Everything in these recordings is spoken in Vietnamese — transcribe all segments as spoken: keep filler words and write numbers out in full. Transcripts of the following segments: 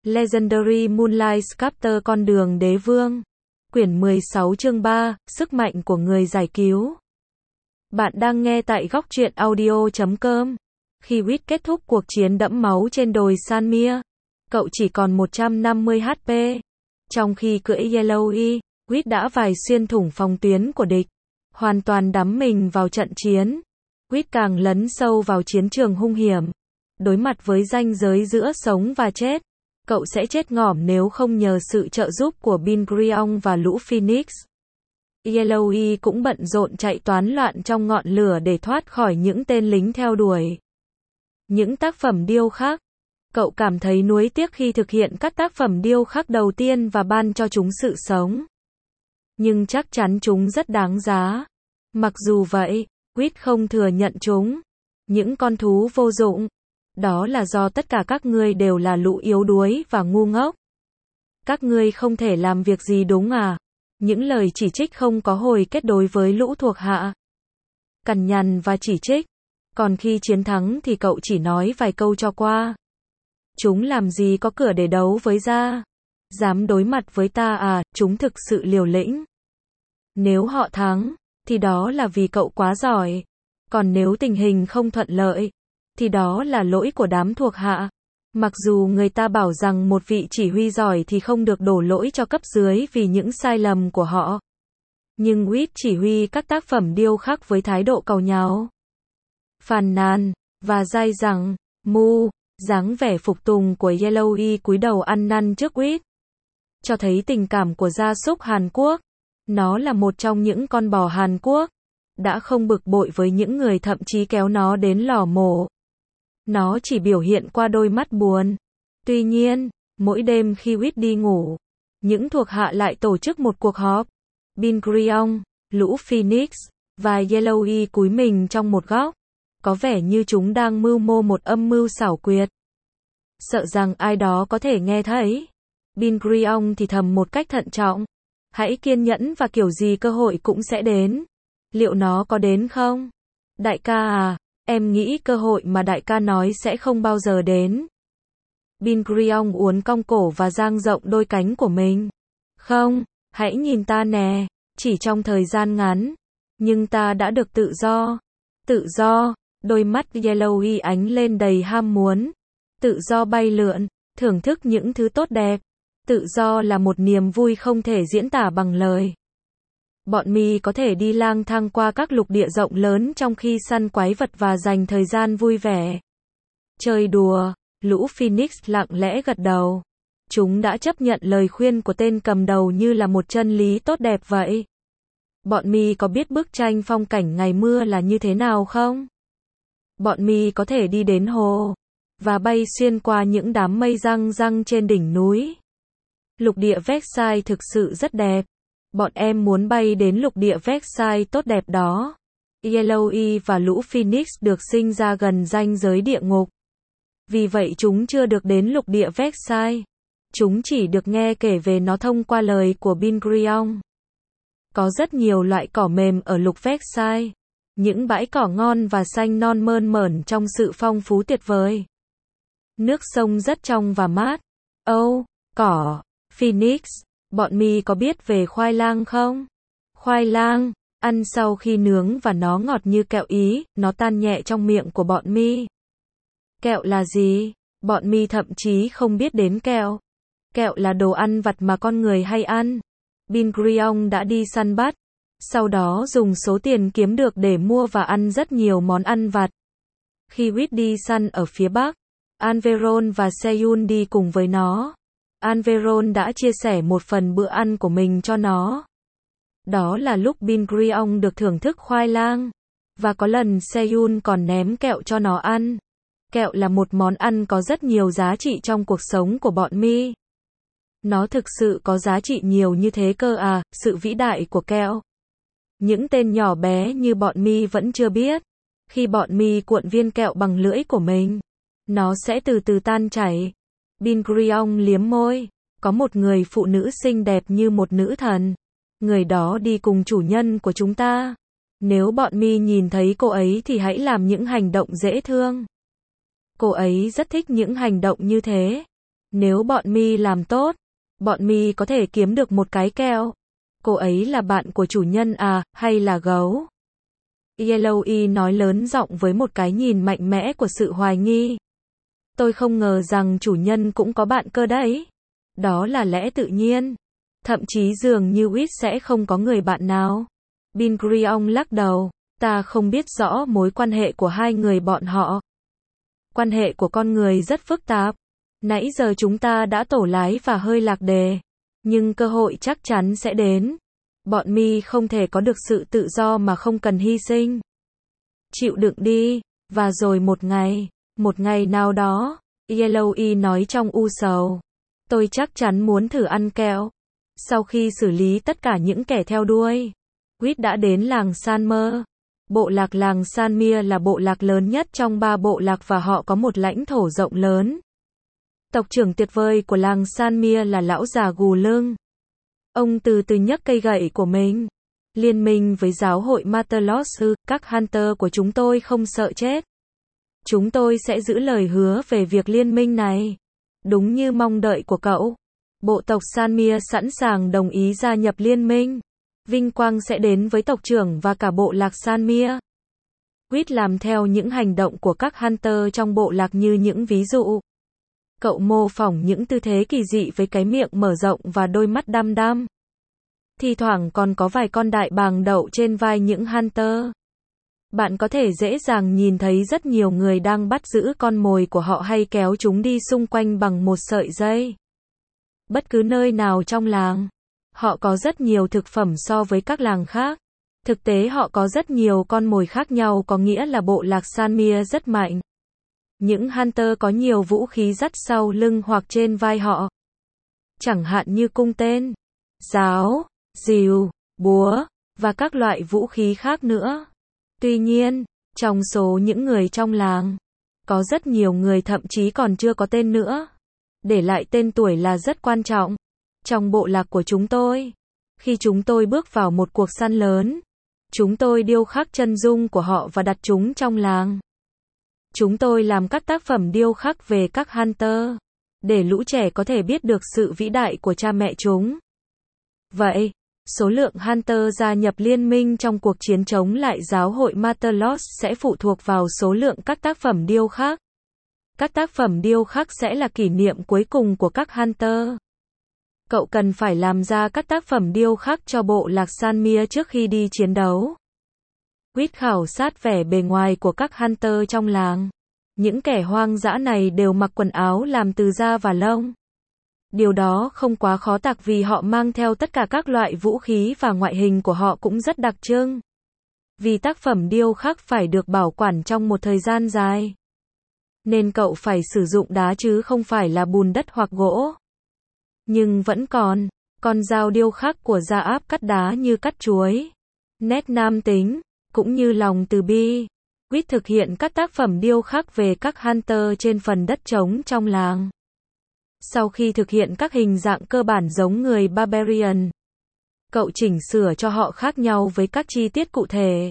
Legendary Moonlight Sculptor Con đường đế vương. Quyển mười sáu chương ba, Sức mạnh của người giải cứu. Bạn đang nghe tại góc truyện audio chấm com. Khi Wit kết thúc cuộc chiến đẫm máu trên đồi Sanmia, cậu chỉ còn một trăm năm mươi hát pê. Trong khi cưỡi Yellow, Wit đã vài xuyên thủng phòng tuyến của địch, hoàn toàn đắm mình vào trận chiến. Wit càng lấn sâu vào chiến trường hung hiểm, đối mặt với ranh giới giữa sống và chết. Cậu sẽ chết ngỏm nếu không nhờ sự trợ giúp của Bingrion và lũ Phoenix. Yellow cũng bận rộn chạy toán loạn trong ngọn lửa để thoát khỏi những tên lính theo đuổi. Những tác phẩm điêu khắc. Cậu cảm thấy nuối tiếc khi thực hiện các tác phẩm điêu khắc đầu tiên và ban cho chúng sự sống. Nhưng chắc chắn chúng rất đáng giá. Mặc dù vậy, Wit không thừa nhận chúng. Những con thú vô dụng. Đó là do tất cả các ngươi đều là lũ yếu đuối và ngu ngốc. Các ngươi không thể làm việc gì đúng à? Những lời chỉ trích không có hồi kết đối với lũ thuộc hạ. Cằn nhằn và chỉ trích. Còn khi chiến thắng thì cậu chỉ nói vài câu cho qua. Chúng làm gì có cửa để đấu với ta? Dám đối mặt với ta à? Chúng thực sự liều lĩnh. Nếu họ thắng, thì đó là vì cậu quá giỏi. Còn nếu tình hình không thuận lợi, thì đó là lỗi của đám thuộc hạ. Mặc dù người ta bảo rằng một vị chỉ huy giỏi thì không được đổ lỗi cho cấp dưới vì những sai lầm của họ. Nhưng Wit chỉ huy các tác phẩm điêu khắc với thái độ cầu nháo, phàn nàn, và dai rằng, mu, dáng vẻ phục tùng của Yellow cúi đầu ăn năn trước Wit. Cho thấy tình cảm của gia súc Hàn Quốc. Nó là một trong những con bò Hàn Quốc. Đã không bực bội với những người thậm chí kéo nó đến lò mổ. Nó chỉ biểu hiện qua đôi mắt buồn. Tuy nhiên, mỗi đêm khi Wit đi ngủ, những thuộc hạ lại tổ chức một cuộc họp. Bingrion, lũ Phoenix, và Yellow cúi mình trong một góc. Có vẻ như chúng đang mưu mô một âm mưu xảo quyệt. Sợ rằng ai đó có thể nghe thấy. Bingrion thì thầm một cách thận trọng. Hãy kiên nhẫn và kiểu gì cơ hội cũng sẽ đến. Liệu nó có đến không? Đại ca à, em nghĩ cơ hội mà đại ca nói sẽ không bao giờ đến. Bingrion uốn cong cổ và dang rộng đôi cánh của mình. Không, hãy nhìn ta nè, chỉ trong thời gian ngắn. Nhưng ta đã được tự do. Tự do, đôi mắt Yellow ánh lên đầy ham muốn. Tự do bay lượn, thưởng thức những thứ tốt đẹp. Tự do là một niềm vui không thể diễn tả bằng lời. Bọn mi có thể đi lang thang qua các lục địa rộng lớn trong khi săn quái vật và dành thời gian vui vẻ. Chơi đùa, lũ Phoenix lặng lẽ gật đầu. Chúng đã chấp nhận lời khuyên của tên cầm đầu như là một chân lý tốt đẹp vậy. Bọn mi có biết bức tranh phong cảnh ngày mưa là như thế nào không? Bọn mi có thể đi đến hồ, và bay xuyên qua những đám mây răng răng trên đỉnh núi. Lục địa Versailles thực sự rất đẹp. Bọn em muốn bay đến lục địa Versailles tốt đẹp đó. Yellow và lũ Phoenix được sinh ra gần ranh giới địa ngục. Vì vậy chúng chưa được đến lục địa Versailles. Chúng chỉ được nghe kể về nó thông qua lời của Bingrion. Có rất nhiều loại cỏ mềm ở lục Versailles. Những bãi cỏ ngon và xanh non mơn mởn trong sự phong phú tuyệt vời. Nước sông rất trong và mát. Âu, cỏ, Phoenix. Bọn mi có biết về khoai lang không? Khoai lang, ăn sau khi nướng và nó ngọt như kẹo Ý, nó tan nhẹ trong miệng của bọn mi. Kẹo là gì? Bọn mi thậm chí không biết đến kẹo. Kẹo là đồ ăn vặt mà con người hay ăn. Bingrion đã đi săn bắt. Sau đó dùng số tiền kiếm được để mua và ăn rất nhiều món ăn vặt. Khi Wit đi săn ở phía Bắc, Anveron và Seiyun đi cùng với nó. Anveron đã chia sẻ một phần bữa ăn của mình cho nó. Đó là lúc Bingrion được thưởng thức khoai lang. Và có lần Seiyun còn ném kẹo cho nó ăn. Kẹo là một món ăn có rất nhiều giá trị trong cuộc sống của bọn mi. Nó thực sự có giá trị nhiều như thế cơ à, sự vĩ đại của kẹo. Những tên nhỏ bé như bọn mi vẫn chưa biết. Khi bọn mi cuộn viên kẹo bằng lưỡi của mình, nó sẽ từ từ tan chảy. Bingrion liếm môi. Có một người phụ nữ xinh đẹp như một nữ thần. Người đó đi cùng chủ nhân của chúng ta. Nếu bọn mi nhìn thấy cô ấy thì hãy làm những hành động dễ thương. Cô ấy rất thích những hành động như thế. Nếu bọn mi làm tốt, bọn mi có thể kiếm được một cái kẹo. Cô ấy là bạn của chủ nhân à, hay là gấu? Yellowy nói lớn giọng với một cái nhìn mạnh mẽ của sự hoài nghi. Tôi không ngờ rằng chủ nhân cũng có bạn cơ đấy. Đó là lẽ tự nhiên. Thậm chí dường như Whit sẽ không có người bạn nào. Bingrion lắc đầu. Ta không biết rõ mối quan hệ của hai người bọn họ. Quan hệ của con người rất phức tạp. Nãy giờ chúng ta đã tổ lái và hơi lạc đề. Nhưng cơ hội chắc chắn sẽ đến. Bọn mi không thể có được sự tự do mà không cần hy sinh. Chịu đựng đi. Và rồi một ngày, một ngày nào đó, Yellowy nói trong u sầu. Tôi chắc chắn muốn thử ăn kẹo. Sau khi xử lý tất cả những kẻ theo đuôi, Whit đã đến làng Sanmer. Bộ lạc làng Sanmere là bộ lạc lớn nhất trong ba bộ lạc và họ có một lãnh thổ rộng lớn. Tộc trưởng tuyệt vời của làng Sanmere là lão già gù lưng. Ông từ từ nhấc cây gậy của mình. Liên minh với giáo hội Matelos, các hunter của chúng tôi không sợ chết. Chúng tôi sẽ giữ lời hứa về việc liên minh này. Đúng như mong đợi của cậu. Bộ tộc Sanmere sẵn sàng đồng ý gia nhập liên minh. Vinh quang sẽ đến với tộc trưởng và cả bộ lạc Sanmere. Whit làm theo những hành động của các hunter trong bộ lạc như những ví dụ. Cậu mô phỏng những tư thế kỳ dị với cái miệng mở rộng và đôi mắt đăm đăm. Thi thoảng còn có vài con đại bàng đậu trên vai những hunter. Bạn có thể dễ dàng nhìn thấy rất nhiều người đang bắt giữ con mồi của họ hay kéo chúng đi xung quanh bằng một sợi dây. Bất cứ nơi nào trong làng, họ có rất nhiều thực phẩm so với các làng khác. Thực tế họ có rất nhiều con mồi khác nhau, có nghĩa là bộ lạc Sanmere rất mạnh. Những hunter có nhiều vũ khí dắt sau lưng hoặc trên vai họ. Chẳng hạn như cung tên, giáo, rìu, búa, và các loại vũ khí khác nữa. Tuy nhiên, trong số những người trong làng, có rất nhiều người thậm chí còn chưa có tên nữa. Để lại tên tuổi là rất quan trọng. Trong bộ lạc của chúng tôi, khi chúng tôi bước vào một cuộc săn lớn, chúng tôi điêu khắc chân dung của họ và đặt chúng trong làng. Chúng tôi làm các tác phẩm điêu khắc về các hunter, để lũ trẻ có thể biết được sự vĩ đại của cha mẹ chúng. Vậy, số lượng hunter gia nhập liên minh trong cuộc chiến chống lại giáo hội Matelos sẽ phụ thuộc vào số lượng các tác phẩm điêu khắc. Các tác phẩm điêu khắc sẽ là kỷ niệm cuối cùng của các hunter. Cậu cần phải làm ra các tác phẩm điêu khắc cho bộ lạc Sanmere trước khi đi chiến đấu. Whit khảo sát vẻ bề ngoài của các hunter trong làng. Những kẻ hoang dã này đều mặc quần áo làm từ da và lông. Điều đó không quá khó tạc vì họ mang theo tất cả các loại vũ khí và ngoại hình của họ cũng rất đặc trưng. Vì tác phẩm điêu khắc phải được bảo quản trong một thời gian dài, nên cậu phải sử dụng đá chứ không phải là bùn đất hoặc gỗ. Nhưng vẫn còn, con dao điêu khắc của Gia Áp cắt đá như cắt chuối. Nét nam tính, cũng như lòng từ bi. Whit thực hiện các tác phẩm điêu khắc về các hunter trên phần đất trống trong làng. Sau khi thực hiện các hình dạng cơ bản giống người Barbarian, cậu chỉnh sửa cho họ khác nhau với các chi tiết cụ thể.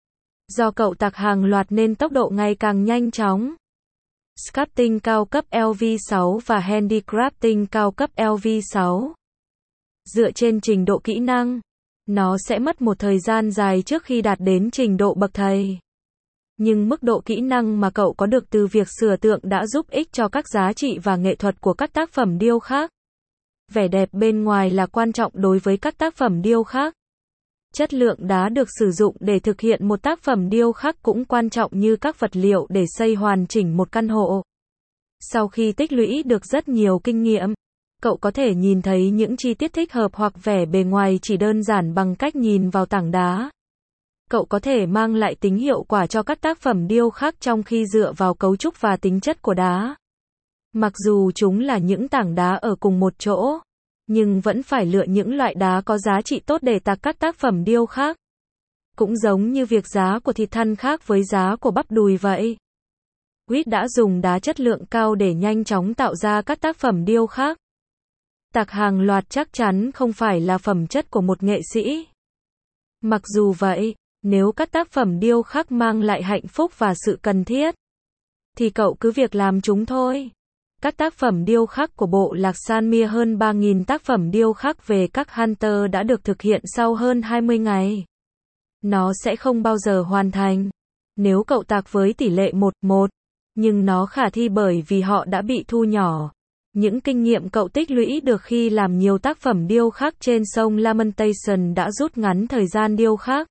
Do cậu tạc hàng loạt nên tốc độ ngày càng nhanh chóng. Sculpting cao cấp L V sáu và Handicrafting cao cấp L V sáu. Dựa trên trình độ kỹ năng, nó sẽ mất một thời gian dài trước khi đạt đến trình độ bậc thầy. Nhưng mức độ kỹ năng mà cậu có được từ việc sửa tượng đã giúp ích cho các giá trị và nghệ thuật của các tác phẩm điêu khắc. Vẻ đẹp bên ngoài là quan trọng đối với các tác phẩm điêu khắc. Chất lượng đá được sử dụng để thực hiện một tác phẩm điêu khắc cũng quan trọng như các vật liệu để xây hoàn chỉnh một căn hộ. Sau khi tích lũy được rất nhiều kinh nghiệm, cậu có thể nhìn thấy những chi tiết thích hợp hoặc vẻ bề ngoài chỉ đơn giản bằng cách nhìn vào tảng đá. Cậu có thể mang lại tính hiệu quả cho các tác phẩm điêu khắc trong khi dựa vào cấu trúc và tính chất của đá. Mặc dù chúng là những tảng đá ở cùng một chỗ, nhưng vẫn phải lựa những loại đá có giá trị tốt để tạc các tác phẩm điêu khắc. Cũng giống như việc giá của thịt thăn khác với giá của bắp đùi vậy. Whit đã dùng đá chất lượng cao để nhanh chóng tạo ra các tác phẩm điêu khắc. Tạc hàng loạt chắc chắn không phải là phẩm chất của một nghệ sĩ. Mặc dù vậy, nếu các tác phẩm điêu khắc mang lại hạnh phúc và sự cần thiết, thì cậu cứ việc làm chúng thôi. Các tác phẩm điêu khắc của bộ lạc Sanmia. Hơn ba nghìn tác phẩm điêu khắc về các Hunter đã được thực hiện sau hơn hai mươi ngày. Nó sẽ không bao giờ hoàn thành nếu cậu tạc với tỷ lệ một một, nhưng nó khả thi bởi vì họ đã bị thu nhỏ. Những kinh nghiệm cậu tích lũy được khi làm nhiều tác phẩm điêu khắc trên sông Lamentation đã rút ngắn thời gian điêu khắc.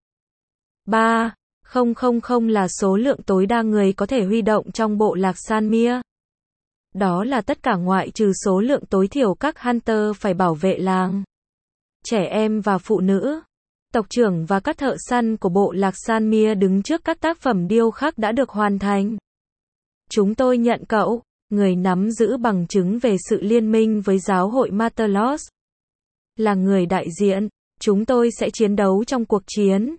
ba nghìn là số lượng tối đa người có thể huy động trong bộ lạc Sanmia. Đó là tất cả ngoại trừ số lượng tối thiểu các Hunter phải bảo vệ làng. Trẻ em và phụ nữ. Tộc trưởng và các thợ săn của bộ lạc Sanmia đứng trước các tác phẩm điêu khắc đã được hoàn thành. Chúng tôi nhận cậu, người nắm giữ bằng chứng về sự liên minh với giáo hội Martelos, là người đại diện. Chúng tôi sẽ chiến đấu trong cuộc chiến.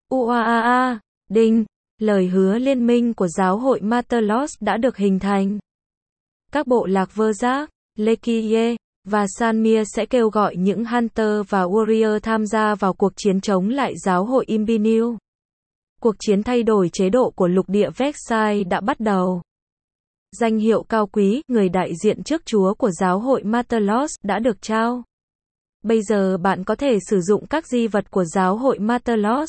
Uaa, đinh, lời hứa liên minh của giáo hội Martelos đã được hình thành. Các bộ lạc Verzak, Lekiye và Sanmia sẽ kêu gọi những Hunter và Warrior tham gia vào cuộc chiến chống lại giáo hội Imbinil. Cuộc chiến thay đổi chế độ của lục địa Vexai đã bắt đầu. Danh hiệu cao quý, người đại diện trước Chúa của giáo hội Martelos, đã được trao. Bây giờ bạn có thể sử dụng các di vật của giáo hội Martelos.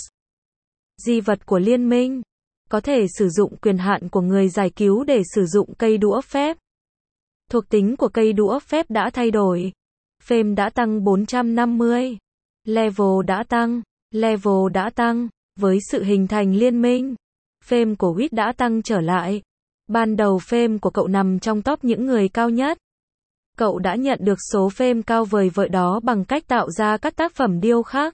Di vật của liên minh. Có thể sử dụng quyền hạn của người giải cứu để sử dụng cây đũa phép. Thuộc tính của cây đũa phép đã thay đổi. Fame đã tăng bốn trăm năm mươi. Level đã tăng. Level đã tăng. Với sự hình thành liên minh, Fame của Wit đã tăng trở lại. Ban đầu Fame của cậu nằm trong top những người cao nhất. Cậu đã nhận được số Fame cao vời vợi đó bằng cách tạo ra các tác phẩm điêu khắc.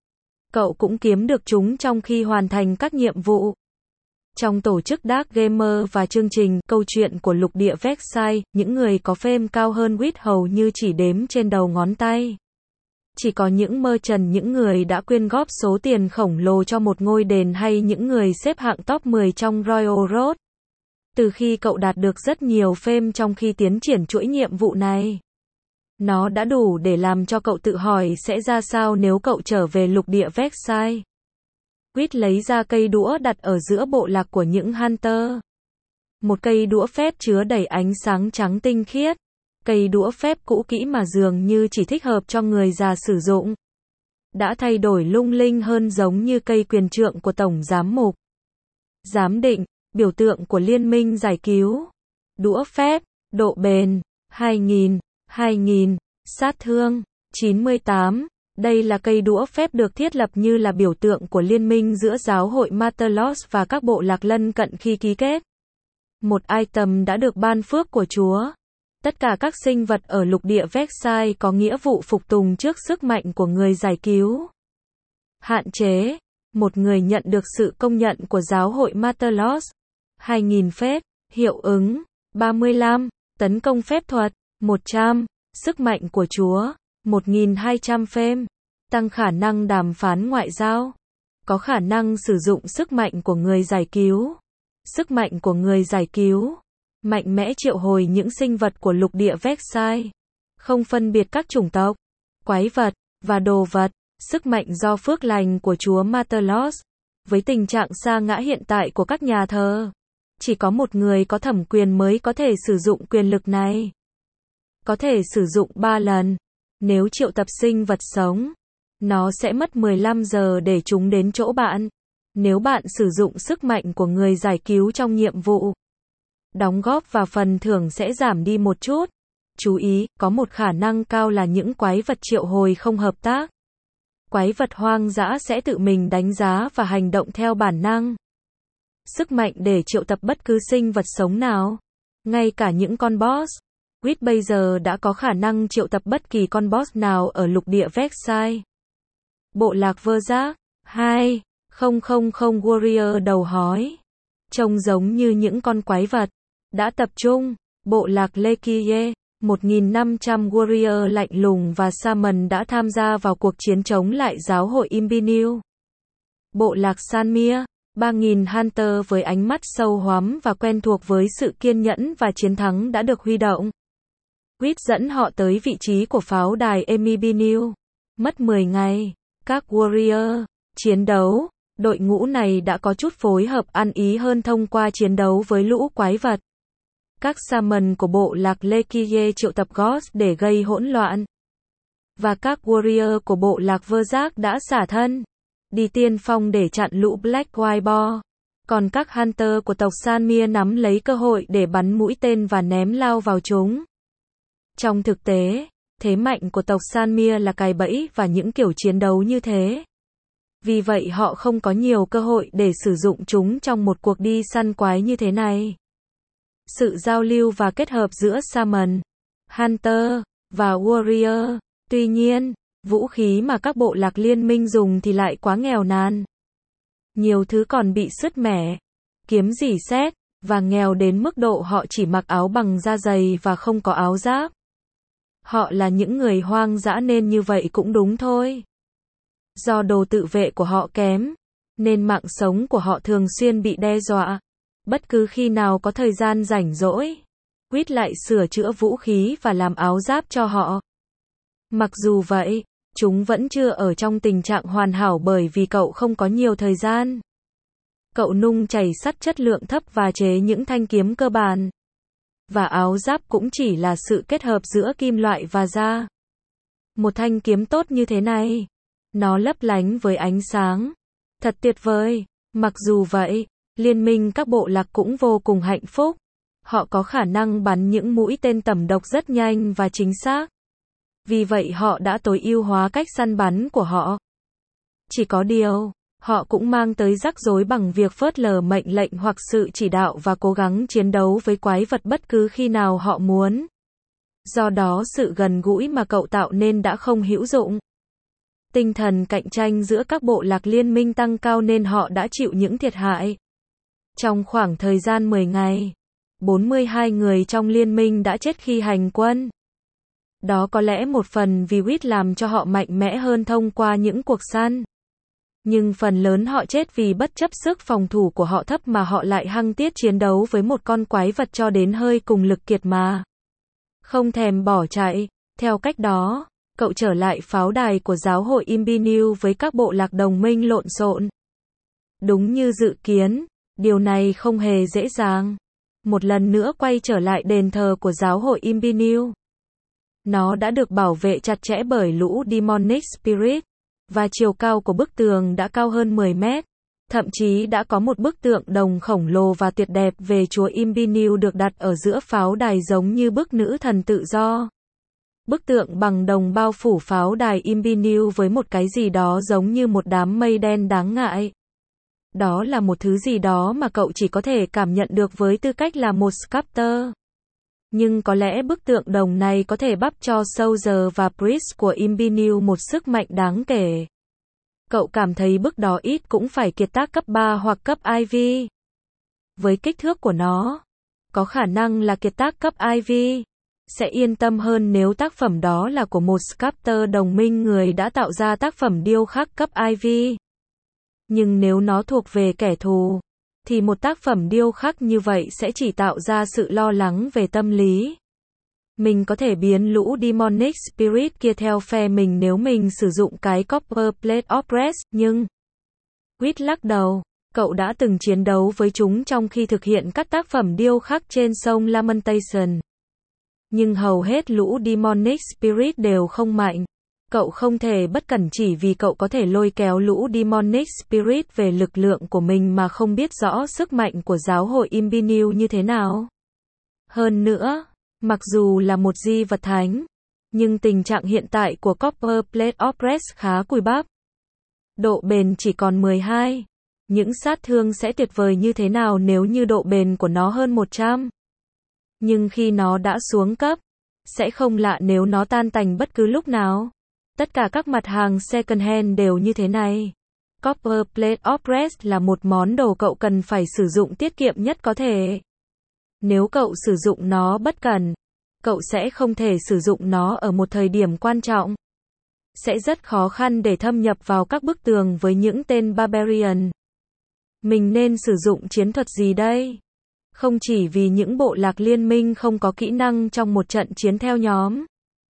Cậu cũng kiếm được chúng trong khi hoàn thành các nhiệm vụ. Trong tổ chức Dark Gamer và chương trình Câu chuyện của lục địa Vexai, những người có Fame cao hơn Wit hầu như chỉ đếm trên đầu ngón tay. Chỉ có những mơ trần, những người đã quyên góp số tiền khổng lồ cho một ngôi đền hay những người xếp hạng top mười trong Royal Road. Từ khi cậu đạt được rất nhiều Fame trong khi tiến triển chuỗi nhiệm vụ này, nó đã đủ để làm cho cậu tự hỏi sẽ ra sao nếu cậu trở về lục địa Vexai. Wit lấy ra cây đũa đặt ở giữa bộ lạc của những Hunter. Một cây đũa phép chứa đầy ánh sáng trắng tinh khiết. Cây đũa phép cũ kỹ mà dường như chỉ thích hợp cho người già sử dụng. Đã thay đổi lung linh hơn, giống như cây quyền trượng của Tổng Giám mục. Giám định, biểu tượng của Liên minh giải cứu. Đũa phép, độ bền, hai nghìn, hai nghìn, sát thương, chín mươi tám. Đây là cây đũa phép được thiết lập như là biểu tượng của liên minh giữa giáo hội Martelos và các bộ lạc lân cận khi ký kết. Một item đã được ban phước của Chúa. Tất cả các sinh vật ở lục địa Vexai có nghĩa vụ phục tùng trước sức mạnh của người giải cứu. Hạn chế. Một người nhận được sự công nhận của giáo hội Martelos. hai nghìn phép. Hiệu ứng. ba mươi lăm. Tấn công phép thuật. một trăm. Sức mạnh của Chúa. một nghìn hai trăm Fame. Tăng khả năng đàm phán ngoại giao. Có khả năng sử dụng sức mạnh của người giải cứu. Sức mạnh của người giải cứu. Mạnh mẽ triệu hồi những sinh vật của lục địa Vexai. Không phân biệt các chủng tộc, quái vật, và đồ vật. Sức mạnh do phước lành của Chúa Martelos. Với tình trạng sa ngã hiện tại của các nhà thờ, chỉ có một người có thẩm quyền mới có thể sử dụng quyền lực này. Có thể sử dụng ba lần. Nếu triệu tập sinh vật sống, nó sẽ mất mười lăm giờ để chúng đến chỗ bạn. Nếu bạn sử dụng sức mạnh của người giải cứu trong nhiệm vụ, đóng góp và phần thưởng sẽ giảm đi một chút. Chú ý, có một khả năng cao là những quái vật triệu hồi không hợp tác. Quái vật hoang dã sẽ tự mình đánh giá và hành động theo bản năng. Sức mạnh để triệu tập bất cứ sinh vật sống nào, ngay cả những con boss. Wit bây giờ đã có khả năng triệu tập bất kỳ con boss nào ở lục địa Vexai. Bộ lạc Verzak. hai nghìn Warrior đầu hói. Trông giống như những con quái vật. Đã tập trung. Bộ lạc Lekiye. một nghìn năm trăm Warrior lạnh lùng và Shaman đã tham gia vào cuộc chiến chống lại giáo hội Imbinil. Bộ lạc Sanmia. ba nghìn Hunter với ánh mắt sâu hoắm và quen thuộc với sự kiên nhẫn và chiến thắng đã được huy động. Wit dẫn họ tới vị trí của pháo đài Imbinil. Mất mười ngày. Các Warrior. Chiến đấu. Đội ngũ này đã có chút phối hợp ăn ý hơn thông qua chiến đấu với lũ quái vật. Các shaman của bộ lạc Lekiye triệu tập Ghost để gây hỗn loạn. Và các warrior của bộ lạc Verzak đã xả thân, đi tiên phong để chặn lũ Black White Boar. Còn các hunter của tộc Sanmia nắm lấy cơ hội để bắn mũi tên và ném lao vào chúng. Trong thực tế, thế mạnh của tộc Sanmia là cài bẫy và những kiểu chiến đấu như thế. Vì vậy họ không có nhiều cơ hội để sử dụng chúng trong một cuộc đi săn quái như thế này. Sự giao lưu và kết hợp giữa Shaman, Hunter và Warrior. Tuy nhiên, vũ khí mà các bộ lạc liên minh dùng thì lại quá nghèo nàn. Nhiều thứ còn bị sứt mẻ, kiếm rỉ sét, và nghèo đến mức độ họ chỉ mặc áo bằng da dày và không có áo giáp. Họ là những người hoang dã nên như vậy cũng đúng thôi. Do đồ tự vệ của họ kém, nên mạng sống của họ thường xuyên bị đe dọa. Bất cứ khi nào có thời gian rảnh rỗi, Quýt lại sửa chữa vũ khí và làm áo giáp cho họ. Mặc dù vậy, chúng vẫn chưa ở trong tình trạng hoàn hảo bởi vì cậu không có nhiều thời gian. Cậu nung chảy sắt chất lượng thấp và chế những thanh kiếm cơ bản. Và áo giáp cũng chỉ là sự kết hợp giữa kim loại và da. Một thanh kiếm tốt như thế này, nó lấp lánh với ánh sáng. Thật tuyệt vời. Mặc dù vậy, liên minh các bộ lạc cũng vô cùng hạnh phúc. Họ có khả năng bắn những mũi tên tầm độc rất nhanh và chính xác. Vì vậy họ đã tối ưu hóa cách săn bắn của họ. Chỉ có điều, họ cũng mang tới rắc rối bằng việc phớt lờ mệnh lệnh hoặc sự chỉ đạo và cố gắng chiến đấu với quái vật bất cứ khi nào họ muốn. Do đó sự gần gũi mà cậu tạo nên đã không hữu dụng. Tinh thần cạnh tranh giữa các bộ lạc liên minh tăng cao nên họ đã chịu những thiệt hại. Trong khoảng thời gian mười ngày, bốn mươi hai người trong liên minh đã chết khi hành quân. Đó có lẽ một phần vì Quýt làm cho họ mạnh mẽ hơn thông qua những cuộc săn. Nhưng phần lớn họ chết vì bất chấp sức phòng thủ của họ thấp mà họ lại hăng tiết chiến đấu với một con quái vật cho đến hơi cùng lực kiệt mà. Không thèm bỏ chạy. Theo cách đó, cậu trở lại pháo đài của giáo hội Imbinu với các bộ lạc đồng minh lộn xộn. Đúng như dự kiến, điều này không hề dễ dàng. Một lần nữa quay trở lại đền thờ của giáo hội Imbinu. Nó đã được bảo vệ chặt chẽ bởi lũ Demonic Spirit, và chiều cao của bức tường đã cao hơn mười mét. Thậm chí đã có một bức tượng đồng khổng lồ và tuyệt đẹp về chúa Imbinu được đặt ở giữa pháo đài giống như bức nữ thần tự do. Bức tượng bằng đồng bao phủ pháo đài Imbinu với một cái gì đó giống như một đám mây đen đáng ngại. Đó là một thứ gì đó mà cậu chỉ có thể cảm nhận được với tư cách là một sculptor. Nhưng có lẽ bức tượng đồng này có thể bắp cho Soldier và Priest của Imbinu một sức mạnh đáng kể. Cậu cảm thấy bức đó ít cũng phải kiệt tác cấp ba hoặc cấp i vê. Với kích thước của nó, có khả năng là kiệt tác cấp i vê. Sẽ yên tâm hơn nếu tác phẩm đó là của một sculptor đồng minh người đã tạo ra tác phẩm điêu khắc cấp i vê. Nhưng nếu nó thuộc về kẻ thù, thì một tác phẩm điêu khắc như vậy sẽ chỉ tạo ra sự lo lắng về tâm lý. Mình có thể biến lũ Demonic Spirit kia theo phe mình nếu mình sử dụng cái Copper Plate of Rest, nhưng... Quýt lắc đầu, cậu đã từng chiến đấu với chúng trong khi thực hiện các tác phẩm điêu khắc trên sông Lamentation. Nhưng hầu hết lũ Demonic Spirit đều không mạnh. Cậu không thể bất cẩn chỉ vì cậu có thể lôi kéo lũ Demonic Spirit về lực lượng của mình mà không biết rõ sức mạnh của giáo hội Imbinu như thế nào. Hơn nữa, mặc dù là một di vật thánh, nhưng tình trạng hiện tại của Copper Plate of Rest khá cùi bắp. Độ bền chỉ còn mười hai. Những sát thương sẽ tuyệt vời như thế nào nếu như độ bền của nó hơn một trăm. Nhưng khi nó đã xuống cấp, sẽ không lạ nếu nó tan tành bất cứ lúc nào. Tất cả các mặt hàng second hand đều như thế này. Copper Plate of Rest là một món đồ cậu cần phải sử dụng tiết kiệm nhất có thể. Nếu cậu sử dụng nó bất cẩn, cậu sẽ không thể sử dụng nó ở một thời điểm quan trọng. Sẽ rất khó khăn để thâm nhập vào các bức tường với những tên Barbarian. Mình nên sử dụng chiến thuật gì đây? Không chỉ vì những bộ lạc liên minh không có kỹ năng trong một trận chiến theo nhóm,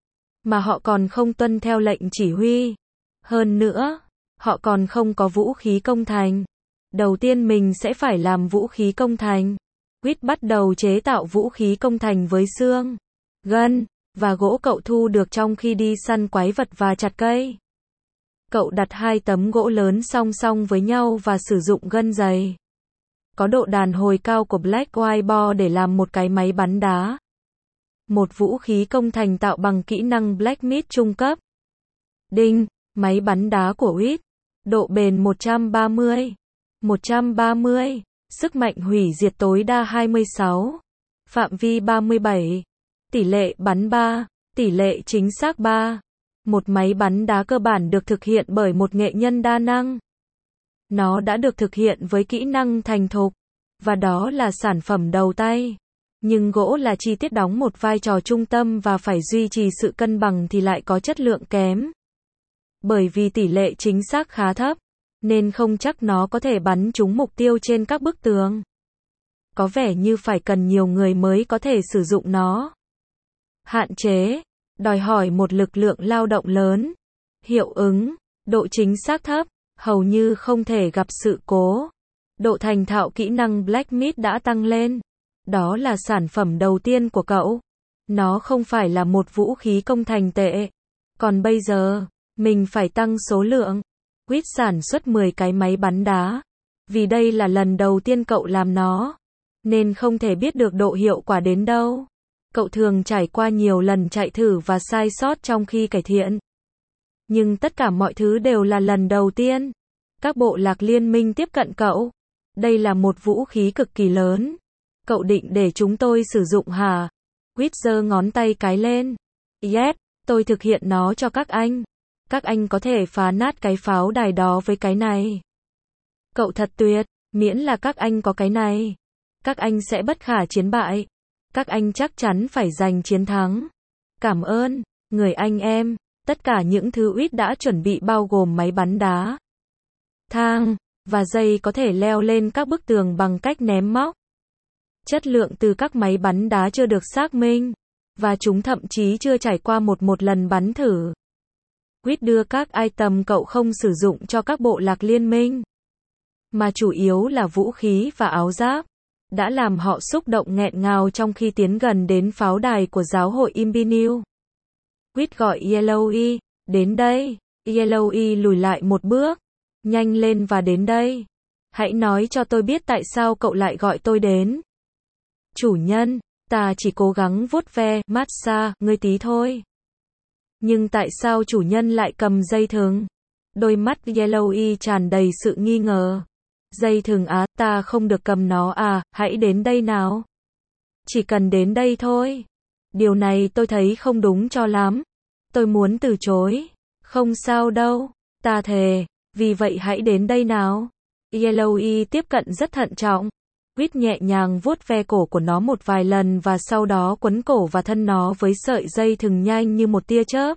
mà họ còn không tuân theo lệnh chỉ huy. Hơn nữa, họ còn không có vũ khí công thành. Đầu tiên mình sẽ phải làm vũ khí công thành. Quýt bắt đầu chế tạo vũ khí công thành với xương, gân và gỗ cậu thu được trong khi đi săn quái vật và chặt cây. Cậu đặt hai tấm gỗ lớn song song với nhau và sử dụng gân dày có độ đàn hồi cao của Black White Ball để làm một cái máy bắn đá. Một vũ khí công thành tạo bằng kỹ năng Blacksmith trung cấp. Đinh, máy bắn đá của Quýt. Độ bền một trăm ba mươi. một trăm ba mươi. Sức mạnh hủy diệt tối đa hai mươi sáu. Phạm vi ba mươi bảy. Tỷ lệ bắn ba. Tỷ lệ chính xác ba. Một máy bắn đá cơ bản được thực hiện bởi một nghệ nhân đa năng. Nó đã được thực hiện với kỹ năng thành thục, và đó là sản phẩm đầu tay. Nhưng gỗ là chi tiết đóng một vai trò trung tâm và phải duy trì sự cân bằng thì lại có chất lượng kém. Bởi vì tỷ lệ chính xác khá thấp, nên không chắc nó có thể bắn trúng mục tiêu trên các bức tường. Có vẻ như phải cần nhiều người mới có thể sử dụng nó. Hạn chế, đòi hỏi một lực lượng lao động lớn. Hiệu ứng, độ chính xác thấp, hầu như không thể gặp sự cố. Độ thành thạo kỹ năng Blacksmith đã tăng lên. Đó là sản phẩm đầu tiên của cậu. Nó không phải là một vũ khí công thành tệ. Còn bây giờ, mình phải tăng số lượng. Quýt sản xuất mười cái máy bắn đá. Vì đây là lần đầu tiên cậu làm nó, nên không thể biết được độ hiệu quả đến đâu. Cậu thường trải qua nhiều lần chạy thử và sai sót trong khi cải thiện. Nhưng tất cả mọi thứ đều là lần đầu tiên. Các bộ lạc liên minh tiếp cận cậu. Đây là một vũ khí cực kỳ lớn. Cậu định để chúng tôi sử dụng hả? Quýt giơ ngón tay cái lên. Yes, tôi thực hiện nó cho các anh. Các anh có thể phá nát cái pháo đài đó với cái này. Cậu thật tuyệt, miễn là các anh có cái này. Các anh sẽ bất khả chiến bại. Các anh chắc chắn phải giành chiến thắng. Cảm ơn, người anh em. Tất cả những thứ Quýt đã chuẩn bị bao gồm máy bắn đá, thang, và dây có thể leo lên các bức tường bằng cách ném móc. Chất lượng từ các máy bắn đá chưa được xác minh, và chúng thậm chí chưa trải qua một một lần bắn thử. Quýt đưa các item cậu không sử dụng cho các bộ lạc liên minh, mà chủ yếu là vũ khí và áo giáp, đã làm họ xúc động nghẹn ngào trong khi tiến gần đến pháo đài của giáo hội Imbinew. Quýt gọi Yellowy, đến đây. Yellowy lùi lại một bước. Nhanh lên và đến đây. Hãy nói cho tôi biết tại sao cậu lại gọi tôi đến. Chủ nhân, ta chỉ cố gắng vuốt ve, massage, ngươi tí thôi. Nhưng tại sao chủ nhân lại cầm dây thừng? Đôi mắt Yellowy tràn đầy sự nghi ngờ. Dây thừng á, ta không được cầm nó à, hãy đến đây nào. Chỉ cần đến đây thôi. Điều này tôi thấy không đúng cho lắm. Tôi muốn từ chối. Không sao đâu, ta thề. Vì vậy hãy đến đây nào. Yellowy tiếp cận rất thận trọng. Quýt nhẹ nhàng vuốt ve cổ của nó một vài lần và sau đó quấn cổ và thân nó với sợi dây thừng nhanh như một tia chớp.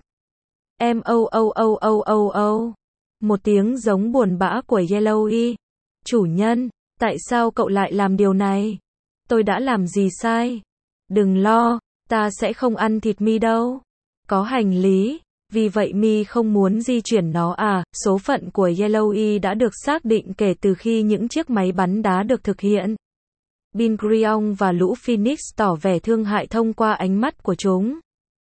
Em âu âu âu âu âu âu. Một tiếng giống buồn bã của Yellowy. Chủ nhân, tại sao cậu lại làm điều này? Tôi đã làm gì sai? Đừng lo, ta sẽ không ăn thịt mi đâu. Có hành lý. Vì vậy mi không muốn di chuyển nó à? Số phận của Yellowy đã được xác định kể từ khi những chiếc máy bắn đá được thực hiện. Bingrion và lũ Phoenix tỏ vẻ thương hại thông qua ánh mắt của chúng.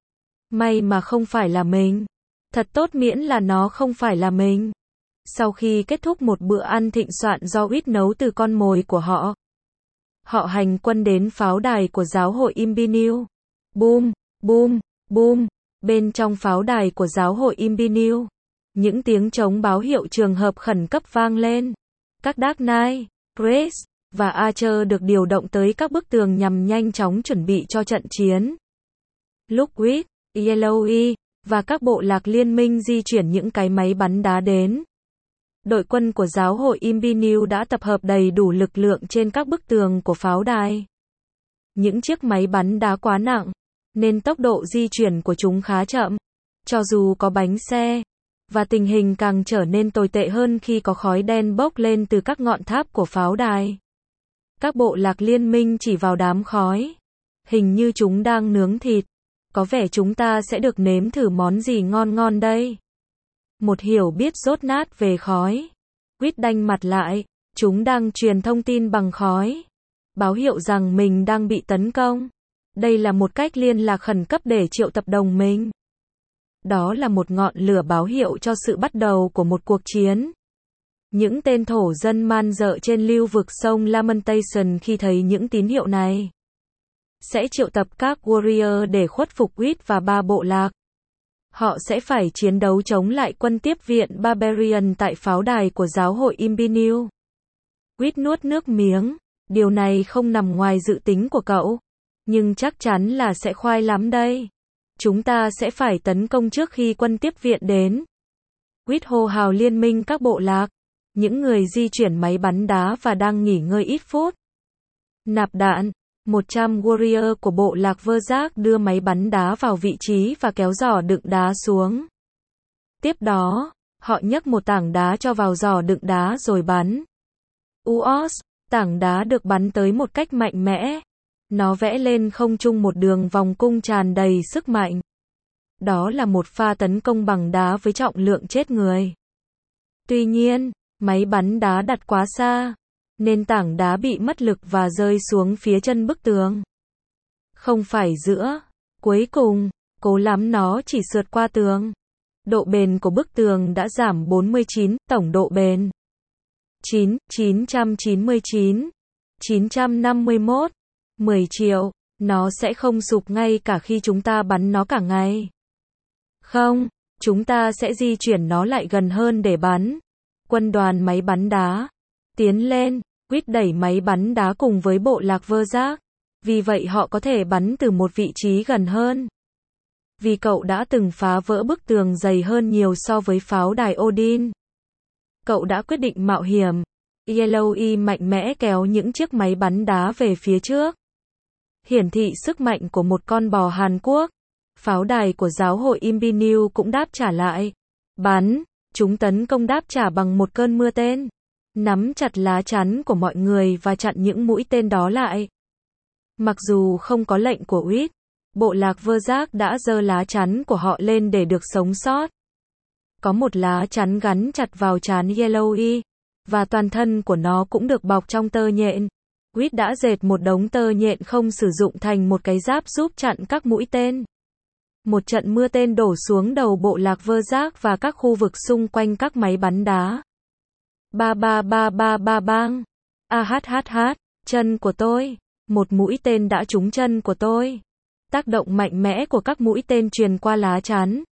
May mà không phải là mình. Thật tốt miễn là nó không phải là mình. Sau khi kết thúc một bữa ăn thịnh soạn do Quýt nấu từ con mồi của họ, họ hành quân đến pháo đài của giáo hội Imbinew. Boom, boom, boom. Bên trong pháo đài của giáo hội Imbinew, những tiếng trống báo hiệu trường hợp khẩn cấp vang lên. Các Dark Knight, Grace và Archer được điều động tới các bức tường nhằm nhanh chóng chuẩn bị cho trận chiến. Lúc Quýt, Yellowy và các bộ lạc liên minh di chuyển những cái máy bắn đá đến, đội quân của giáo hội Imbinew đã tập hợp đầy đủ lực lượng trên các bức tường của pháo đài. Những chiếc máy bắn đá quá nặng, nên tốc độ di chuyển của chúng khá chậm, cho dù có bánh xe, và tình hình càng trở nên tồi tệ hơn khi có khói đen bốc lên từ các ngọn tháp của pháo đài. Các bộ lạc liên minh chỉ vào đám khói. Hình như chúng đang nướng thịt. Có vẻ chúng ta sẽ được nếm thử món gì ngon ngon đây. Một hiểu biết dốt nát về khói. Quýt đanh mặt lại. Chúng đang truyền thông tin bằng khói. báo hiệu rằng mình đang bị tấn công. Đây là một cách liên lạc khẩn cấp để triệu tập đồng minh. Đó là một ngọn lửa báo hiệu cho sự bắt đầu của một cuộc chiến. Những tên thổ dân man dợ trên lưu vực sông Lamentation khi thấy những tín hiệu này sẽ triệu tập các warrior để khuất phục Wit và ba bộ lạc. Họ sẽ phải chiến đấu chống lại quân tiếp viện Barbarian tại pháo đài của giáo hội Imbinew. Wit nuốt nước miếng. Điều này không nằm ngoài dự tính của cậu. Nhưng chắc chắn là sẽ khoai lắm đây. Chúng ta sẽ phải tấn công trước khi quân tiếp viện đến. Wit hô hào liên minh các bộ lạc. Những người di chuyển máy bắn đá và đang nghỉ ngơi ít phút. Nạp đạn. một trăm warrior của bộ lạc vơ giác đưa máy bắn đá vào vị trí và kéo giỏ đựng đá xuống. Tiếp đó, họ nhấc một tảng đá cho vào giỏ đựng đá rồi bắn. Uos, tảng đá được bắn tới một cách mạnh mẽ. Nó vẽ lên không trung một đường vòng cung tràn đầy sức mạnh. Đó là một pha tấn công bằng đá với trọng lượng chết người. Tuy nhiên, máy bắn đá đặt quá xa, nên tảng đá bị mất lực và rơi xuống phía chân bức tường. Không phải giữa. Cuối cùng, cố lắm nó chỉ sượt qua tường. Độ bền của bức tường đã giảm bốn mươi chín, tổng độ bền chín, chín trăm chín mươi chín, chín trăm năm mươi mốt, mười triệu, nó sẽ không sụp ngay cả khi chúng ta bắn nó cả ngày. Không, chúng ta sẽ di chuyển nó lại gần hơn để bắn. Quân đoàn máy bắn đá tiến lên. Wit đẩy máy bắn đá cùng với bộ lạc vơ giác. Vì vậy họ có thể bắn từ một vị trí gần hơn. Vì cậu đã từng phá vỡ bức tường dày hơn nhiều so với pháo đài Odin. Cậu đã quyết định mạo hiểm. Yellow mạnh mẽ kéo những chiếc máy bắn đá về phía trước. Hiển thị sức mạnh của một con bò Hàn Quốc. Pháo đài của giáo hội Imbinew cũng đáp trả lại. Bắn, chúng tấn công đáp trả bằng một cơn mưa tên. Nắm chặt lá chắn của mọi người và chặn những mũi tên đó lại. Mặc dù không có lệnh của Wit, bộ lạc vơ giác đã giơ lá chắn của họ lên để được sống sót. Có một lá chắn gắn chặt vào trán Yellow, và toàn thân của nó cũng được bọc trong tơ nhện. Wit đã dệt một đống tơ nhện không sử dụng thành một cái giáp giúp chặn các mũi tên. Một trận mưa tên đổ xuống đầu bộ lạc vơ giác và các khu vực xung quanh các máy bắn đá. Ba ba ba ba ba bang. A hát hát hát, chân của tôi. Một mũi tên đã trúng chân của tôi. Tác động mạnh mẽ của các mũi tên truyền qua lá chắn.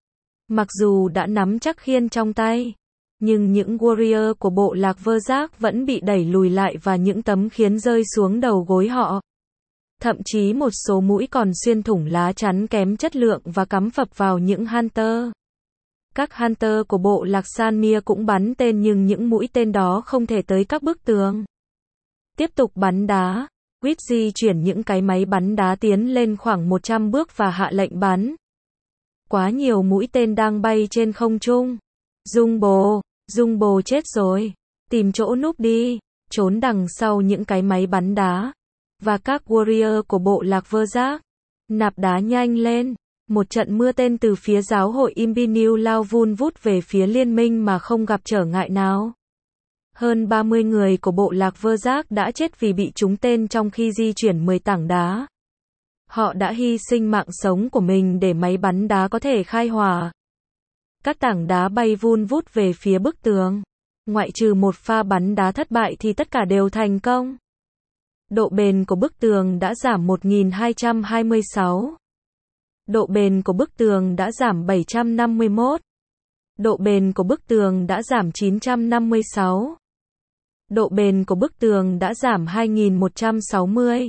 Mặc dù đã nắm chắc khiên trong tay, nhưng những warrior của bộ lạc vơ giác vẫn bị đẩy lùi lại và những tấm khiên rơi xuống đầu gối họ. Thậm chí một số mũi còn xuyên thủng lá chắn kém chất lượng và cắm phập vào những hunter. Các hunter của bộ lạc Sanmia cũng bắn tên nhưng những mũi tên đó không thể tới các bức tường. Tiếp tục bắn đá. Wit di chuyển những cái máy bắn đá tiến lên khoảng một trăm bước và hạ lệnh bắn. Quá nhiều mũi tên đang bay trên không trung. Jumbo, Jumbo chết rồi. Tìm chỗ núp đi. Trốn đằng sau những cái máy bắn đá. Và các warrior của bộ lạc vơ giác. Nạp đá nhanh lên. Một trận mưa tên từ phía giáo hội Imbinew lao vun vút về phía liên minh mà không gặp trở ngại nào. Hơn ba mươi người của bộ lạc vơ giác đã chết vì bị trúng tên trong khi di chuyển mười tảng đá. Họ đã hy sinh mạng sống của mình để máy bắn đá có thể khai hỏa. Các tảng đá bay vun vút về phía bức tường. Ngoại trừ một pha bắn đá thất bại thì tất cả đều thành công. Độ bền của bức tường đã giảm một nghìn hai trăm hai mươi sáu. Độ bền của bức tường đã giảm bảy trăm năm mươi mốt. Độ bền của bức tường đã giảm chín trăm năm mươi sáu. Độ bền của bức tường đã giảm hai nghìn một trăm sáu mươi.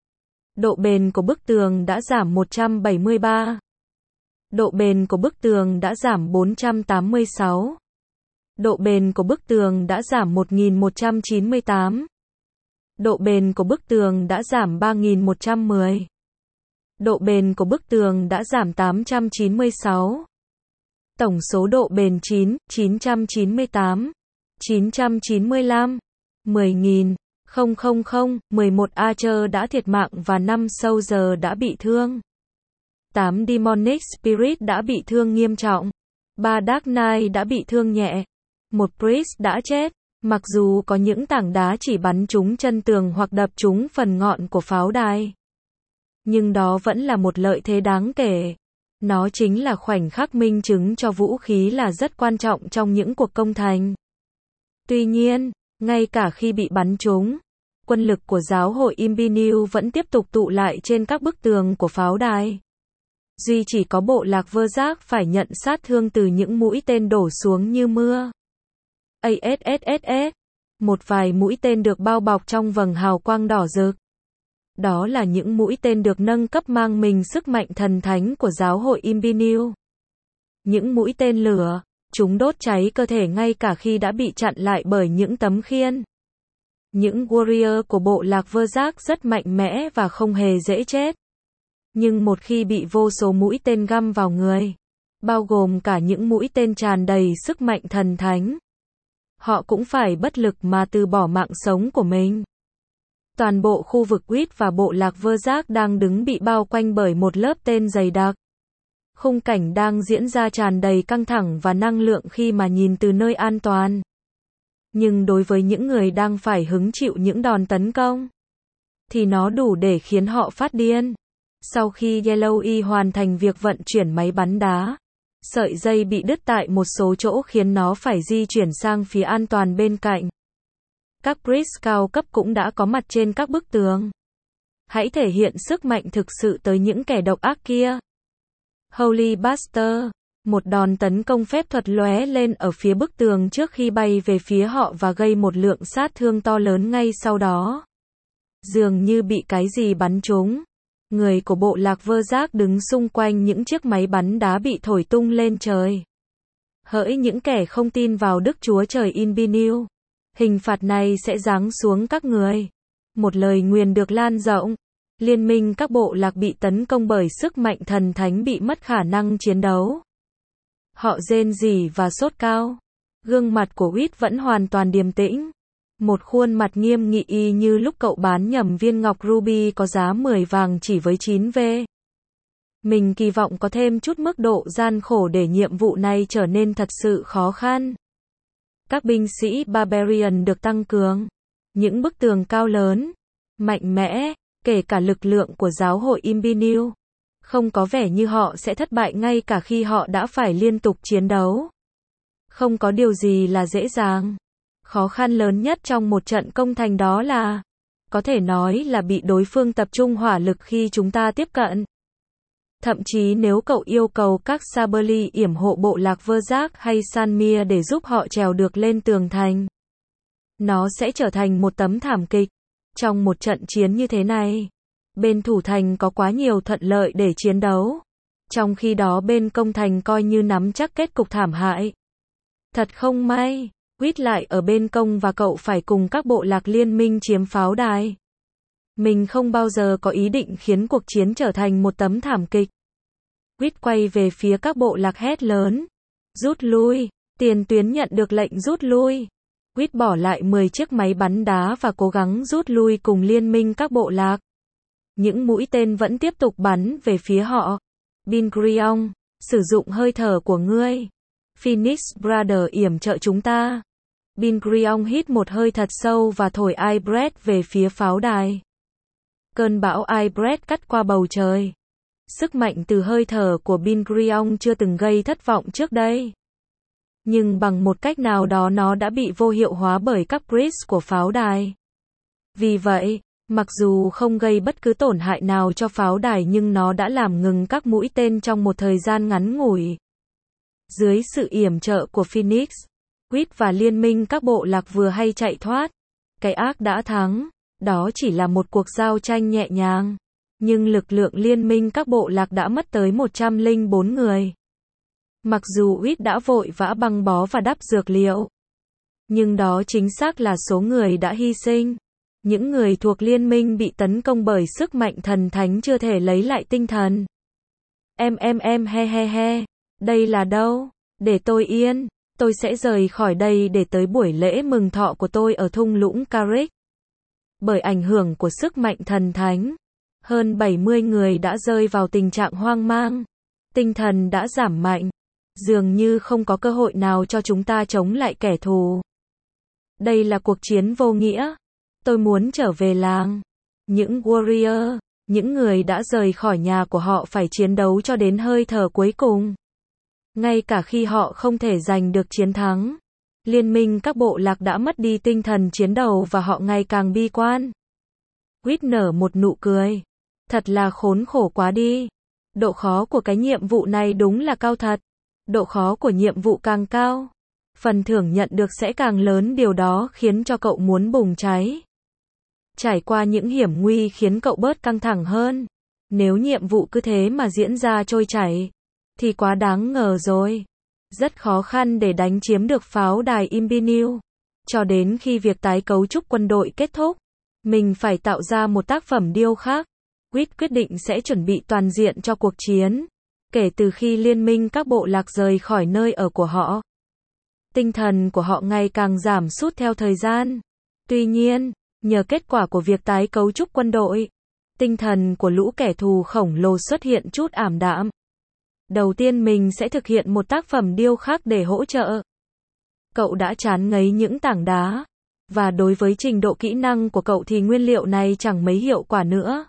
Độ bền của bức tường đã giảm một trăm bảy mươi ba. Độ bền của bức tường đã giảm bốn trăm tám mươi sáu. Độ bền của bức tường đã giảm một nghìn một trăm chín mươi tám. Độ bền của bức tường đã giảm ba nghìn một trăm mười. Độ bền của bức tường đã giảm tám trăm chín mươi sáu. Tổng số độ bền chín, chín trăm chín mươi tám, chín trăm chín mươi lăm, mười nghìn, không không không, mười một Archer đã thiệt mạng và năm Soldier đã bị thương. tám Demonic Spirit đã bị thương nghiêm trọng. ba Dark Knight đã bị thương nhẹ. một Priest đã chết. Mặc dù có những tảng đá chỉ bắn trúng chân tường hoặc đập trúng phần ngọn của pháo đài, nhưng đó vẫn là một lợi thế đáng kể. Nó chính là khoảnh khắc minh chứng cho vũ khí là rất quan trọng trong những cuộc công thành. Tuy nhiên, ngay cả khi bị bắn trúng, quân lực của giáo hội Imbiniu vẫn tiếp tục tụ lại trên các bức tường của pháo đài. Duy chỉ có bộ lạc Vơ Giác phải nhận sát thương từ những mũi tên đổ xuống như mưa. a ét. Một vài mũi tên được bao bọc trong vầng hào quang đỏ rực. Đó là những mũi tên được nâng cấp mang mình sức mạnh thần thánh của giáo hội Imbiniu. Những mũi tên lửa, chúng đốt cháy cơ thể ngay cả khi đã bị chặn lại bởi những tấm khiên. Những warrior của bộ lạc Vơ Giác rất mạnh mẽ và không hề dễ chết. Nhưng một khi bị vô số mũi tên găm vào người, bao gồm cả những mũi tên tràn đầy sức mạnh thần thánh, họ cũng phải bất lực mà từ bỏ mạng sống của mình. Toàn bộ khu vực Quýt và bộ lạc Vơ Giác đang đứng bị bao quanh bởi một lớp tên dày đặc. Khung cảnh đang diễn ra tràn đầy căng thẳng và năng lượng khi mà nhìn từ nơi an toàn. Nhưng đối với những người đang phải hứng chịu những đòn tấn công, thì nó đủ để khiến họ phát điên. Sau khi Yellow E hoàn thành việc vận chuyển máy bắn đá, sợi dây bị đứt tại một số chỗ khiến nó phải di chuyển sang phía an toàn bên cạnh. Các priest cao cấp cũng đã có mặt trên các bức tường. Hãy thể hiện sức mạnh thực sự tới những kẻ độc ác kia. Holy Buster, một đòn tấn công phép thuật lóe lên ở phía bức tường trước khi bay về phía họ và gây một lượng sát thương to lớn ngay sau đó. Dường như bị cái gì bắn trúng. Người của bộ lạc Vơ Giác đứng xung quanh những chiếc máy bắn đá bị thổi tung lên trời. Hỡi những kẻ không tin vào Đức Chúa Trời Imbiniu, hình phạt này sẽ giáng xuống các người. Một lời nguyền được lan rộng. Liên minh các bộ lạc bị tấn công bởi sức mạnh thần thánh bị mất khả năng chiến đấu. Họ rên rỉ và sốt cao. Gương mặt của Quýt vẫn hoàn toàn điềm tĩnh. Một khuôn mặt nghiêm nghị y như lúc cậu bán nhầm viên ngọc ruby có giá mười vàng chỉ với chín vê. Mình kỳ vọng có thêm chút mức độ gian khổ để nhiệm vụ này trở nên thật sự khó khăn. Các binh sĩ Barbarian được tăng cường. Những bức tường cao lớn, mạnh mẽ, kể cả lực lượng của giáo hội Imbiniu, không có vẻ như họ sẽ thất bại ngay cả khi họ đã phải liên tục chiến đấu. Không có điều gì là dễ dàng. Khó khăn lớn nhất trong một trận công thành đó là, có thể nói là bị đối phương tập trung hỏa lực khi chúng ta tiếp cận. Thậm chí nếu cậu yêu cầu các Saberli yểm hộ bộ lạc Vơ Giác hay Sanmia để giúp họ trèo được lên tường thành, nó sẽ trở thành một tấm thảm kịch. Trong một trận chiến như thế này, bên thủ thành có quá nhiều thuận lợi để chiến đấu, trong khi đó bên công thành coi như nắm chắc kết cục thảm hại. Thật không may, Quýt lại ở bên công và cậu phải cùng các bộ lạc liên minh chiếm pháo đài. Mình không bao giờ có ý định khiến cuộc chiến trở thành một tấm thảm kịch. Quýt quay về phía các bộ lạc hét lớn. Rút lui, tiền tuyến nhận được lệnh rút lui. Quýt bỏ lại mười chiếc máy bắn đá và cố gắng rút lui cùng liên minh các bộ lạc. Những mũi tên vẫn tiếp tục bắn về phía họ. Bingrion, sử dụng hơi thở của ngươi. Phoenix Brother yểm trợ chúng ta. Bingrion hít một hơi thật sâu và thổi Ibret về phía pháo đài. Cơn bão Ibret cắt qua bầu trời. Sức mạnh từ hơi thở của Bingrion chưa từng gây thất vọng trước đây. Nhưng bằng một cách nào đó nó đã bị vô hiệu hóa bởi các priest của pháo đài. Vì vậy, mặc dù không gây bất cứ tổn hại nào cho pháo đài nhưng nó đã làm ngừng các mũi tên trong một thời gian ngắn ngủi. Dưới sự yểm trợ của Phoenix, Quýt và liên minh các bộ lạc vừa hay chạy thoát. Cái ác đã thắng, đó chỉ là một cuộc giao tranh nhẹ nhàng. Nhưng lực lượng liên minh các bộ lạc đã mất tới một trăm lẻ bốn người. Mặc dù Quýt đã vội vã băng bó và đắp dược liệu, nhưng đó chính xác là số người đã hy sinh. Những người thuộc liên minh bị tấn công bởi sức mạnh thần thánh chưa thể lấy lại tinh thần. Em em em he he he, đây là đâu? Để tôi yên, tôi sẽ rời khỏi đây để tới buổi lễ mừng thọ của tôi ở thung lũng Carrick. Bởi ảnh hưởng của sức mạnh thần thánh, hơn bảy mươi người đã rơi vào tình trạng hoang mang. Tinh thần đã giảm mạnh. Dường như không có cơ hội nào cho chúng ta chống lại kẻ thù. Đây là cuộc chiến vô nghĩa. Tôi muốn trở về làng. Những warrior, những người đã rời khỏi nhà của họ phải chiến đấu cho đến hơi thở cuối cùng. Ngay cả khi họ không thể giành được chiến thắng, liên minh các bộ lạc đã mất đi tinh thần chiến đấu và họ ngày càng bi quan. Quýt nở một nụ cười. Thật là khốn khổ quá đi. Độ khó của cái nhiệm vụ này đúng là cao thật. Độ khó của nhiệm vụ càng cao, phần thưởng nhận được sẽ càng lớn, điều đó khiến cho cậu muốn bùng cháy. Trải qua những hiểm nguy khiến cậu bớt căng thẳng hơn. Nếu nhiệm vụ cứ thế mà diễn ra trôi chảy, thì quá đáng ngờ rồi. Rất khó khăn để đánh chiếm được pháo đài Imperial. Cho đến khi việc tái cấu trúc quân đội kết thúc, mình phải tạo ra một tác phẩm điêu khắc. Quýt quyết định sẽ chuẩn bị toàn diện cho cuộc chiến. Kể từ khi liên minh các bộ lạc rời khỏi nơi ở của họ, tinh thần của họ ngày càng giảm sút theo thời gian. Tuy nhiên, nhờ kết quả của việc tái cấu trúc quân đội, tinh thần của lũ kẻ thù khổng lồ xuất hiện chút ảm đạm. Đầu tiên mình sẽ thực hiện một tác phẩm điêu khắc để hỗ trợ. Cậu đã chán ngấy những tảng đá, và đối với trình độ kỹ năng của cậu thì nguyên liệu này chẳng mấy hiệu quả nữa.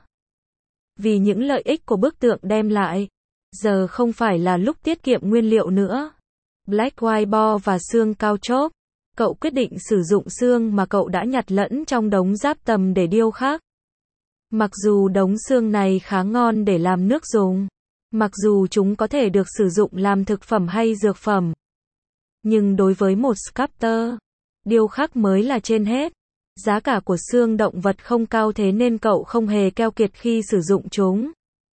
Vì những lợi ích của bức tượng đem lại, giờ không phải là lúc tiết kiệm nguyên liệu nữa. Black White Boar và xương cao chóp. Cậu quyết định sử dụng xương mà cậu đã nhặt lẫn trong đống giáp tầm để điêu khắc. Mặc dù đống xương này khá ngon để làm nước dùng, mặc dù chúng có thể được sử dụng làm thực phẩm hay dược phẩm, nhưng đối với một sculptor, điêu khắc mới là trên hết. Giá cả của xương động vật không cao, thế nên cậu không hề keo kiệt khi sử dụng chúng.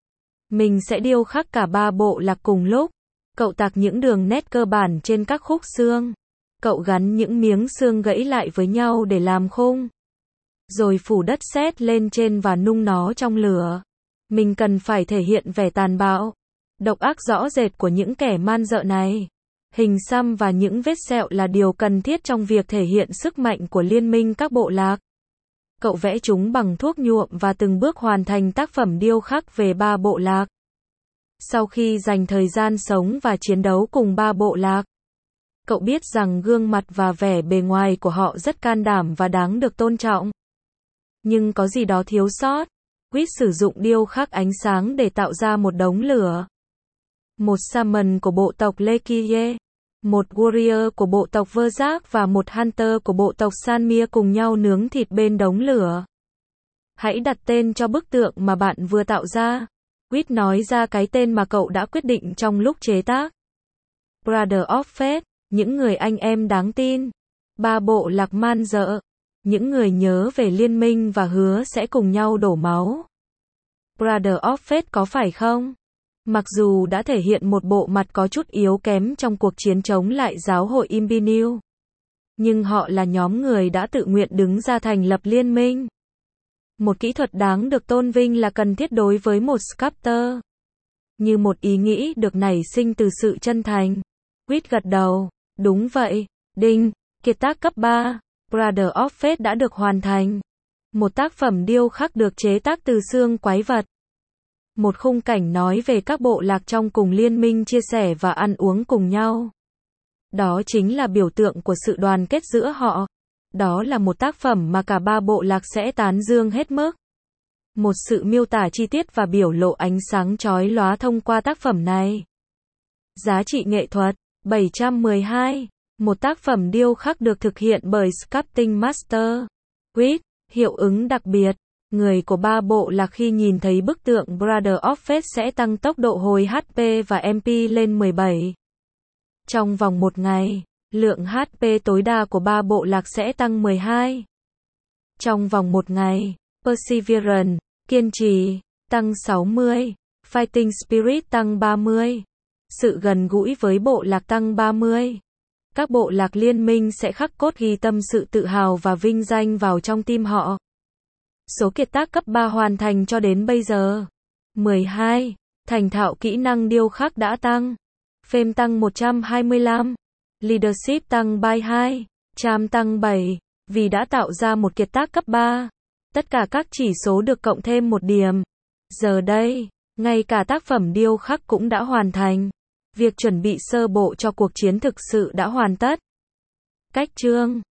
Mình sẽ điêu khắc cả ba bộ lạc cùng lúc. Cậu tạc những đường nét cơ bản trên các khúc xương. Cậu gắn những miếng xương gãy lại với nhau để làm khung. Rồi phủ đất sét lên trên và nung nó trong lửa. Mình cần phải thể hiện vẻ tàn bạo, độc ác rõ rệt của những kẻ man dợ này. Hình xăm và những vết sẹo là điều cần thiết trong việc thể hiện sức mạnh của liên minh các bộ lạc. Cậu vẽ chúng bằng thuốc nhuộm và từng bước hoàn thành tác phẩm điêu khắc về ba bộ lạc. Sau khi dành thời gian sống và chiến đấu cùng ba bộ lạc, cậu biết rằng gương mặt và vẻ bề ngoài của họ rất can đảm và đáng được tôn trọng. Nhưng có gì đó thiếu sót. Quýt sử dụng điêu khắc ánh sáng để tạo ra một đống lửa. Một shaman của bộ tộc Lekiye, một warrior của bộ tộc Verzak và một hunter của bộ tộc Sanmia cùng nhau nướng thịt bên đống lửa. Hãy đặt tên cho bức tượng mà bạn vừa tạo ra. Quýt nói ra cái tên mà cậu đã quyết định trong lúc chế tác. Brother of Faith, những người anh em đáng tin. Ba bộ lạc man dợ, những người nhớ về liên minh và hứa sẽ cùng nhau đổ máu. Brother of Faith có phải không? Mặc dù đã thể hiện một bộ mặt có chút yếu kém trong cuộc chiến chống lại giáo hội Imperial, nhưng họ là nhóm người đã tự nguyện đứng ra thành lập liên minh. Một kỹ thuật đáng được tôn vinh là cần thiết đối với một sculptor. Như một ý nghĩ được nảy sinh từ sự chân thành. Quýt gật đầu. Đúng vậy. Đinh. Kiệt tác cấp ba. Brother of Faith đã được hoàn thành. Một tác phẩm điêu khắc được chế tác từ xương quái vật. Một khung cảnh nói về các bộ lạc trong cùng liên minh chia sẻ và ăn uống cùng nhau. Đó chính là biểu tượng của sự đoàn kết giữa họ. Đó là một tác phẩm mà cả ba bộ lạc sẽ tán dương hết mức. Một sự miêu tả chi tiết và biểu lộ ánh sáng chói lóa thông qua tác phẩm này. Giá trị nghệ thuật, bảy trăm mười hai. Một tác phẩm điêu khắc được thực hiện bởi Sculpting Master. Quýt, hiệu ứng đặc biệt. Người của ba bộ lạc khi nhìn thấy bức tượng Brother of Faith sẽ tăng tốc độ hồi hát pê và em pê lên mười bảy. Trong vòng một ngày, lượng hát pê tối đa của ba bộ lạc sẽ tăng mười hai. Trong vòng một ngày, Perseverance, kiên trì, tăng sáu mươi. Fighting Spirit tăng ba mươi. Sự gần gũi với bộ lạc tăng ba mươi. Các bộ lạc liên minh sẽ khắc cốt ghi tâm sự tự hào và vinh danh vào trong tim họ. Số kiệt tác cấp ba hoàn thành cho đến bây giờ. mười hai. Thành thạo kỹ năng điêu khắc đã tăng. Fame tăng một trăm hai mươi lăm. Leadership tăng by hai. Charm tăng bảy. Vì đã tạo ra một kiệt tác cấp ba. Tất cả các chỉ số được cộng thêm một điểm. Giờ đây, ngay cả tác phẩm điêu khắc cũng đã hoàn thành. Việc chuẩn bị sơ bộ cho cuộc chiến thực sự đã hoàn tất. Cách chương